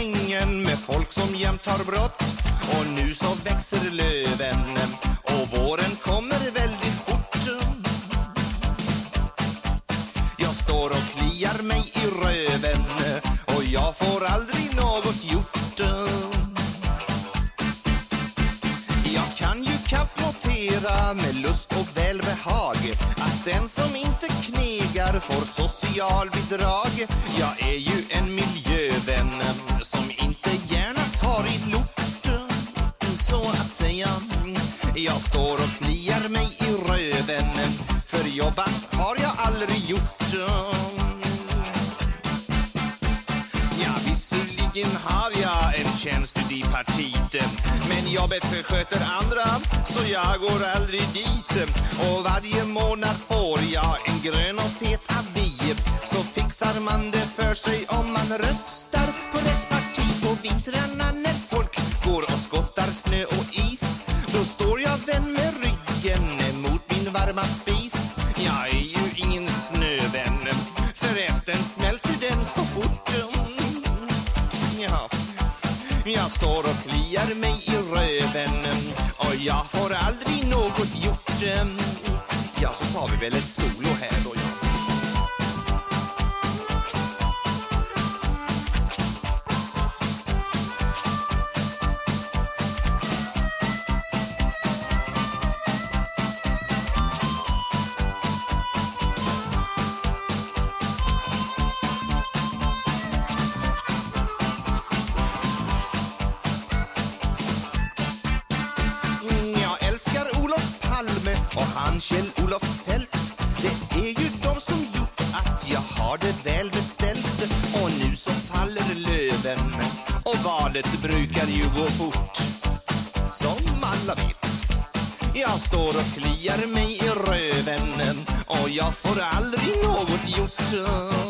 ängen med folk som jämt har brott. Och nu så växer löven och våren kommer väldigt fort. Jag står och kliar mig i röven och jag får aldrig något gjort. Jag kan ju kapp notera med lust och välbehag att den som inte knegar får socialbidrag. Jag är ju en miljövän som inte gärna tar i lort, så att säga. Jag står och kliar mig i röven, för jobbat har jag aldrig gjort. Ja, visserligen har jag en tjänst i partiet, men jobbet sköter andra, så jag går aldrig dit. Och varje månad får jag en grön och fet avi. Så fixar man det för sig om man röstar på rätt parti. På vintrarna när folk går och skottar snö och is, då står jag vän med ryggen mot min varma spis. Jag är ju ingen snövän, förresten smälter den så fort. Ja. Jag står och kliar mig i röven och jag får aldrig något gjort. Ja, så tar vi väl ett solo här då, ja. Och han Kjell-Olof Fält, det är ju de som gjort att jag har det väl beställt. Och nu så faller löven och valet brukar ju gå fort, som alla vet. Jag står och kliar mig i röven och jag får aldrig något gjort.